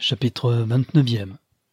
Chapitre 29.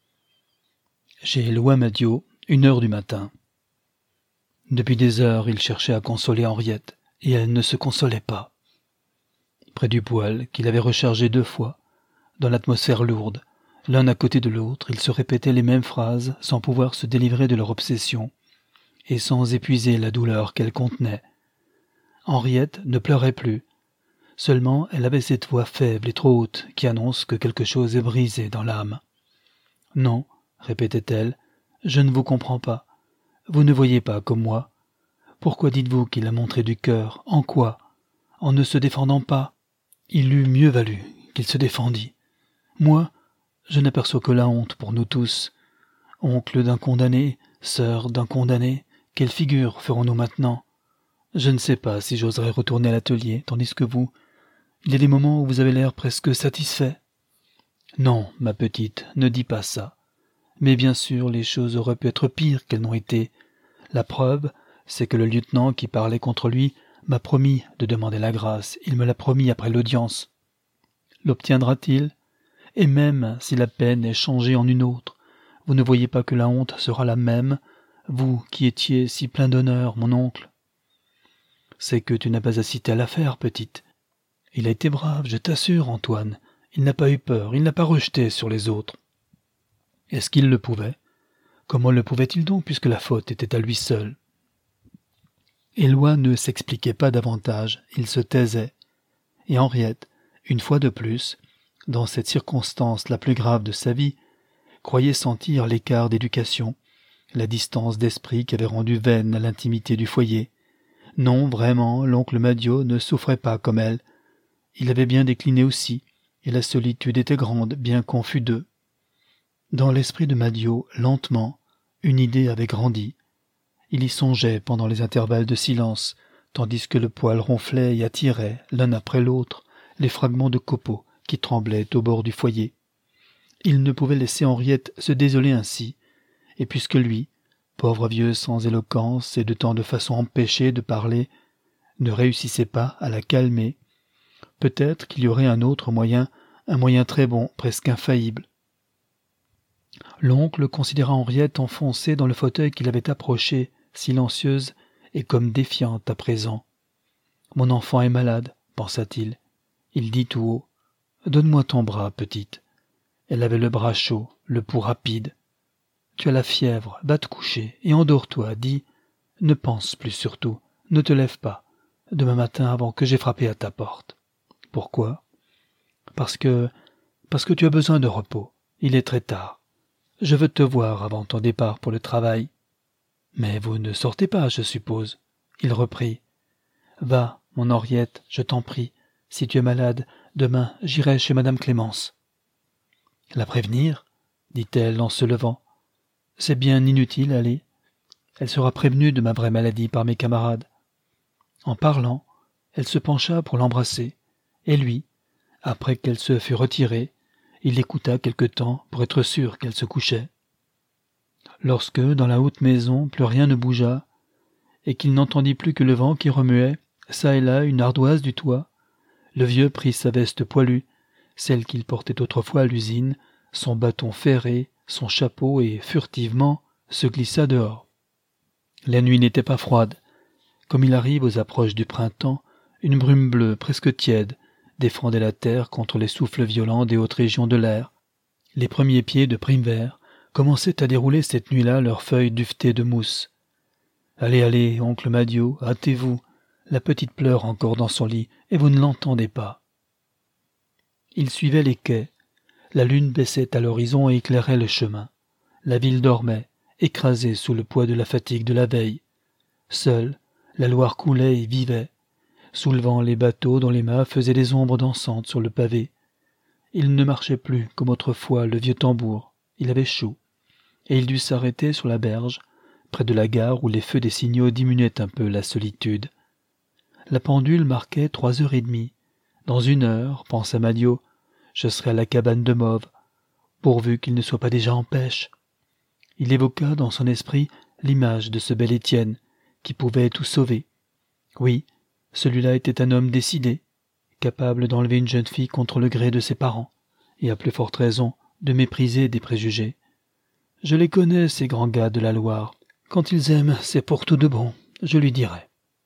Chez Éloi Madiot, 1 heure du matin. Depuis des heures, il cherchait à consoler Henriette, et elle ne se consolait pas. Près du poêle, qu'il avait rechargé 2 fois, dans l'atmosphère lourde, l'un à côté de l'autre, ils se répétaient les mêmes phrases sans pouvoir se délivrer de leur obsession, et sans épuiser la douleur qu'elle contenait. Henriette ne pleurait plus. Seulement, elle avait cette voix faible et trop haute qui annonce que quelque chose est brisé dans l'âme. « Non, » répétait-elle, « je ne vous comprends pas. Vous ne voyez pas comme moi. Pourquoi dites-vous qu'il a montré du cœur? En quoi? En ne se défendant pas? Il eût mieux valu qu'il se défendît. Moi, je n'aperçois que la honte pour nous tous. Oncle d'un condamné, sœur d'un condamné, quelle figure ferons-nous maintenant? Je ne sais pas si j'oserais retourner à l'atelier, tandis que vous... Il y a des moments où vous avez l'air presque satisfait. Non, ma petite, ne dis pas ça. Mais bien sûr, les choses auraient pu être pires qu'elles n'ont été. La preuve, c'est que le lieutenant qui parlait contre lui m'a promis de demander la grâce. Il me l'a promis après l'audience. L'obtiendra-t-il? Et même si la peine est changée en une autre, vous ne voyez pas que la honte sera la même, vous qui étiez si plein d'honneur, mon oncle? C'est que tu n'as pas assisté à l'affaire, petite. Il a été brave, je t'assure, Antoine. Il n'a pas eu peur, il n'a pas rejeté sur les autres. Est-ce qu'il le pouvait? Comment le pouvait-il donc, puisque la faute était à lui seul? Éloi ne s'expliquait pas davantage, il se taisait. Et Henriette, une fois de plus, dans cette circonstance la plus grave de sa vie, croyait sentir l'écart d'éducation, la distance d'esprit qui avait rendu vaine l'intimité du foyer. Non, vraiment, l'oncle Madiot ne souffrait pas comme elle. Il avait bien décliné aussi, et la solitude était grande, bien qu'on fût 2. Dans l'esprit de Madiot, lentement, une idée avait grandi. Il y songeait pendant les intervalles de silence, tandis que le poêle ronflait et attirait, l'un après l'autre, les fragments de copeaux qui tremblaient au bord du foyer. Il ne pouvait laisser Henriette se désoler ainsi, et puisque lui, pauvre vieux sans éloquence et de tant de façons empêchées de parler, ne réussissait pas à la calmer, peut-être qu'il y aurait un autre moyen, un moyen très bon, presque infaillible. L'oncle considéra Henriette enfoncée dans le fauteuil qu'il avait approché, silencieuse et comme défiante à présent. « Mon enfant est malade, » pensa-t-il. Il dit tout haut. « Donne-moi ton bras, petite. » Elle avait le bras chaud, le pouls rapide. « Tu as la fièvre, va te coucher et endors-toi, dis. Ne pense plus surtout, ne te lève pas, demain matin avant que j'aie frappé à ta porte. » Pourquoi? Parce que tu as besoin de repos. Il est très tard. Je veux te voir avant ton départ pour le travail. Mais vous ne sortez pas, je suppose. Il reprit. Va, mon Henriette, je t'en prie. Si tu es malade, demain j'irai chez madame Clémence. La prévenir? Dit-elle en se levant. C'est bien inutile, allez. Elle sera prévenue de ma vraie maladie par mes camarades. En parlant, elle se pencha pour l'embrasser. Et lui, après qu'elle se fut retirée, il l'écouta quelque temps pour être sûr qu'elle se couchait. Lorsque, dans la haute maison, plus rien ne bougea, et qu'il n'entendit plus que le vent qui remuait, çà et là, une ardoise du toit, le vieux prit sa veste poilue, celle qu'il portait autrefois à l'usine, son bâton ferré, son chapeau, et, furtivement, se glissa dehors. La nuit n'était pas froide. Comme il arrive aux approches du printemps, une brume bleue, presque tiède, défendait la terre contre les souffles violents des hautes régions de l'air. Les premiers pieds de prime-vert commençaient à dérouler cette nuit-là leurs feuilles duvetées de mousse. « Allez, allez, oncle Madiot, hâtez-vous. La petite pleure encore dans son lit, et vous ne l'entendez pas. » Il suivait les quais. La lune baissait à l'horizon et éclairait le chemin. La ville dormait, écrasée sous le poids de la fatigue de la veille. Seule, la Loire coulait et vivait, soulevant les bateaux dont les mâts faisaient des ombres dansantes sur le pavé. Il ne marchait plus comme autrefois le vieux tambour. Il avait chaud, et il dut s'arrêter sur la berge, près de la gare où les feux des signaux diminuaient un peu la solitude. La pendule marquait 3h30. Dans 1 heure, pensa Madiot, je serai à la cabane de Mauves, pourvu qu'il ne soit pas déjà en pêche. Il évoqua dans son esprit l'image de ce bel Étienne, qui pouvait tout sauver. Oui, celui-là était un homme décidé, capable d'enlever une jeune fille contre le gré de ses parents, et à plus forte raison de mépriser des préjugés. Je les connais, ces grands gars de la Loire. Quand ils aiment, c'est pour tout de bon, je lui dirai.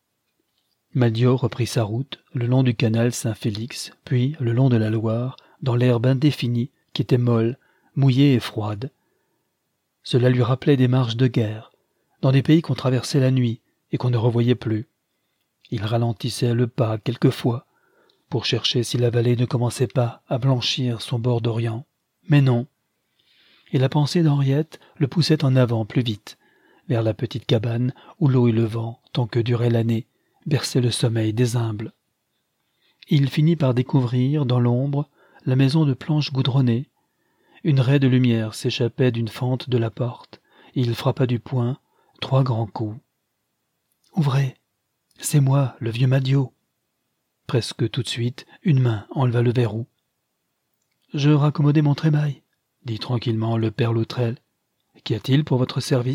Madiot reprit sa route, le long du canal Saint-Félix, puis le long de la Loire, dans l'herbe indéfinie, qui était molle, mouillée et froide. Cela lui rappelait des marches de guerre, dans des pays qu'on traversait la nuit et qu'on ne revoyait plus. Il ralentissait le pas quelquefois, pour chercher si la vallée ne commençait pas à blanchir son bord d'Orient. Mais non. Et la pensée d'Henriette le poussait en avant plus vite, vers la petite cabane où l'eau et le vent, tant que durait l'année, berçaient le sommeil des humbles. Il finit par découvrir, dans l'ombre, la maison de planches goudronnées. Une raie de lumière s'échappait d'une fente de la porte, et il frappa du poing 3 grands coups. « Ouvrez, c'est moi, le vieux Madiot. » Presque tout de suite, une main enleva le verrou. « Je raccommodais mon trémail, » dit tranquillement le père Loutrel. « Qu'y a-t-il pour votre service ?»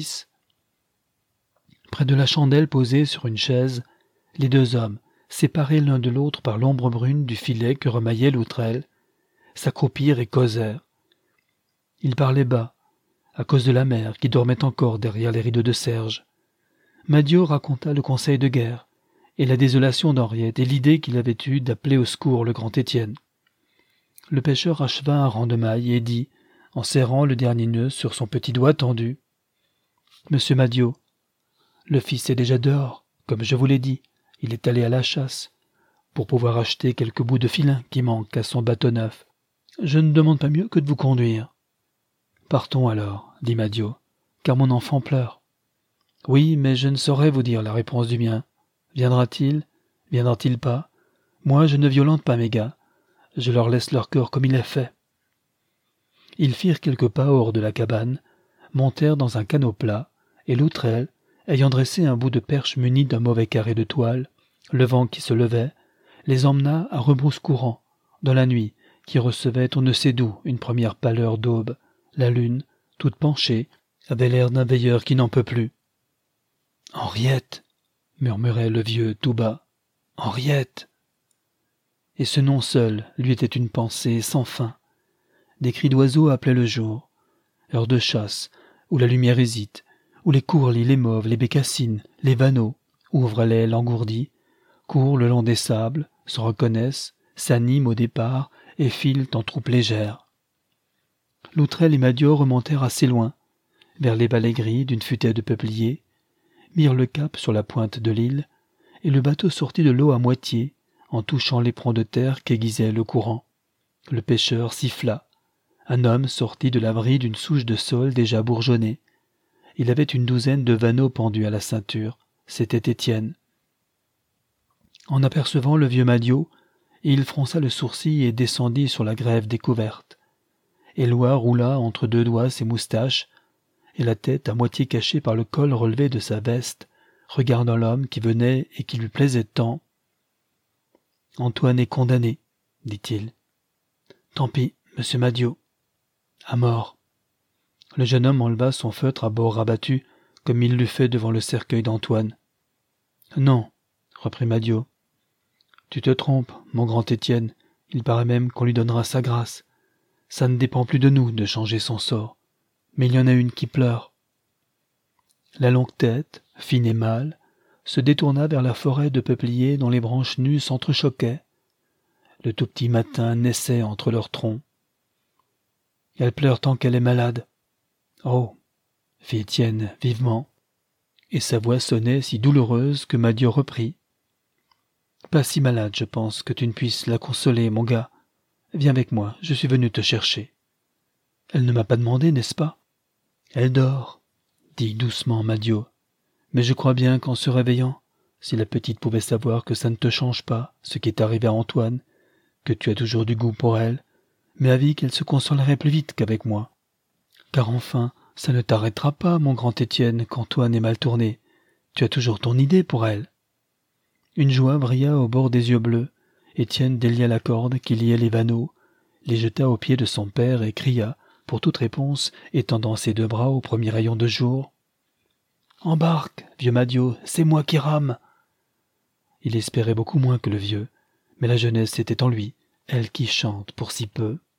Près de la chandelle posée sur une chaise, les 2 hommes, séparés l'un de l'autre par l'ombre brune du filet que remaillait Loutrel, s'accroupirent et causèrent. Ils parlaient bas, à cause de la mère qui dormait encore derrière les rideaux de serge. Madiot raconta le conseil de guerre, et la désolation d'Henriette et l'idée qu'il avait eue d'appeler au secours le grand Étienne. Le pêcheur acheva un rang de mailles et dit, en serrant le dernier nœud sur son petit doigt tendu, « Monsieur Madiot, le fils est déjà dehors, comme je vous l'ai dit, il est allé à la chasse, pour pouvoir acheter quelques bouts de filin qui manquent à son bateau neuf. Je ne demande pas mieux que de vous conduire. »« Partons alors, » dit Madiot, « car mon enfant pleure. »« Oui, mais je ne saurais vous dire la réponse du mien. Viendra-t-il? Viendra-t-il pas? Moi, je ne violente pas mes gars. Je leur laisse leur cœur comme il est fait. » Ils firent quelques pas hors de la cabane, montèrent dans un canot plat, et Loutrel, ayant dressé un bout de perche muni d'un mauvais carré de toile, le vent qui se levait, les emmena à rebrousse-courant, dans la nuit, qui recevait on ne sait d'où une première pâleur d'aube. La lune, toute penchée, avait l'air d'un veilleur qui n'en peut plus. « Henriette !» murmurait le vieux tout bas. « Henriette !» Et ce nom seul lui était une pensée sans fin. Des cris d'oiseaux appelaient le jour. Heure de chasse, où la lumière hésite, où les courlis, les mauves, les bécassines, les vanneaux ouvrent l'aile engourdie, courent le long des sables, se reconnaissent, s'animent au départ et filent en troupes légères. Loutrel et Madiot remontèrent assez loin, vers les vallées gris d'une futaie de peupliers, mirent le cap sur la pointe de l'île, et le bateau sortit de l'eau à moitié, en touchant l'éperon de terre qu'aiguisait le courant. Le pêcheur siffla. Un homme sortit de l'abri d'une souche de saule déjà bourgeonnée. Il avait une 12aine de vanneaux pendus à la ceinture. C'était Étienne. En apercevant le vieux Madiot, il fronça le sourcil et descendit sur la grève découverte. Éloi roula entre 2 doigts ses moustaches, et la tête à moitié cachée par le col relevé de sa veste, regardant l'homme qui venait et qui lui plaisait tant. « Antoine est condamné, » dit-il. « Tant pis, monsieur Madiot. À mort. » Le jeune homme enleva son feutre à bord rabattu, comme il l'eût fait devant le cercueil d'Antoine. « Non, » reprit Madiot. « Tu te trompes, mon grand Étienne, il paraît même qu'on lui donnera sa grâce. Ça ne dépend plus de nous de changer son sort. Mais il y en a une qui pleure. » La longue tête, fine et mâle, se détourna vers la forêt de peupliers dont les branches nues s'entrechoquaient. Le tout petit matin naissait entre leurs troncs. « Elle pleure tant qu'elle est malade. »« Oh !» fit Étienne vivement, et sa voix sonnait si douloureuse que Madiot reprit. « Pas si malade, je pense, que tu ne puisses la consoler, mon gars. Viens avec moi, je suis venu te chercher. »« Elle ne m'a pas demandé, n'est-ce pas ?»« Elle dort, » dit doucement Madiot. « Mais je crois bien qu'en se réveillant, si la petite pouvait savoir que ça ne te change pas, ce qui est arrivé à Antoine, que tu as toujours du goût pour elle, mais avis qu'elle se consolerait plus vite qu'avec moi. Car enfin, ça ne t'arrêtera pas, mon grand Étienne, qu'Antoine est mal tourné. Tu as toujours ton idée pour elle. » Une joie brilla au bord des yeux bleus. Étienne délia la corde qui liait les vanneaux, les jeta aux pieds de son père et cria, pour toute réponse, étendant ses 2 bras au premier rayon de jour. « Embarque, vieux Madiot, c'est moi qui rame !» Il espérait beaucoup moins que le vieux, mais la jeunesse était en lui, elle qui chante pour si peu.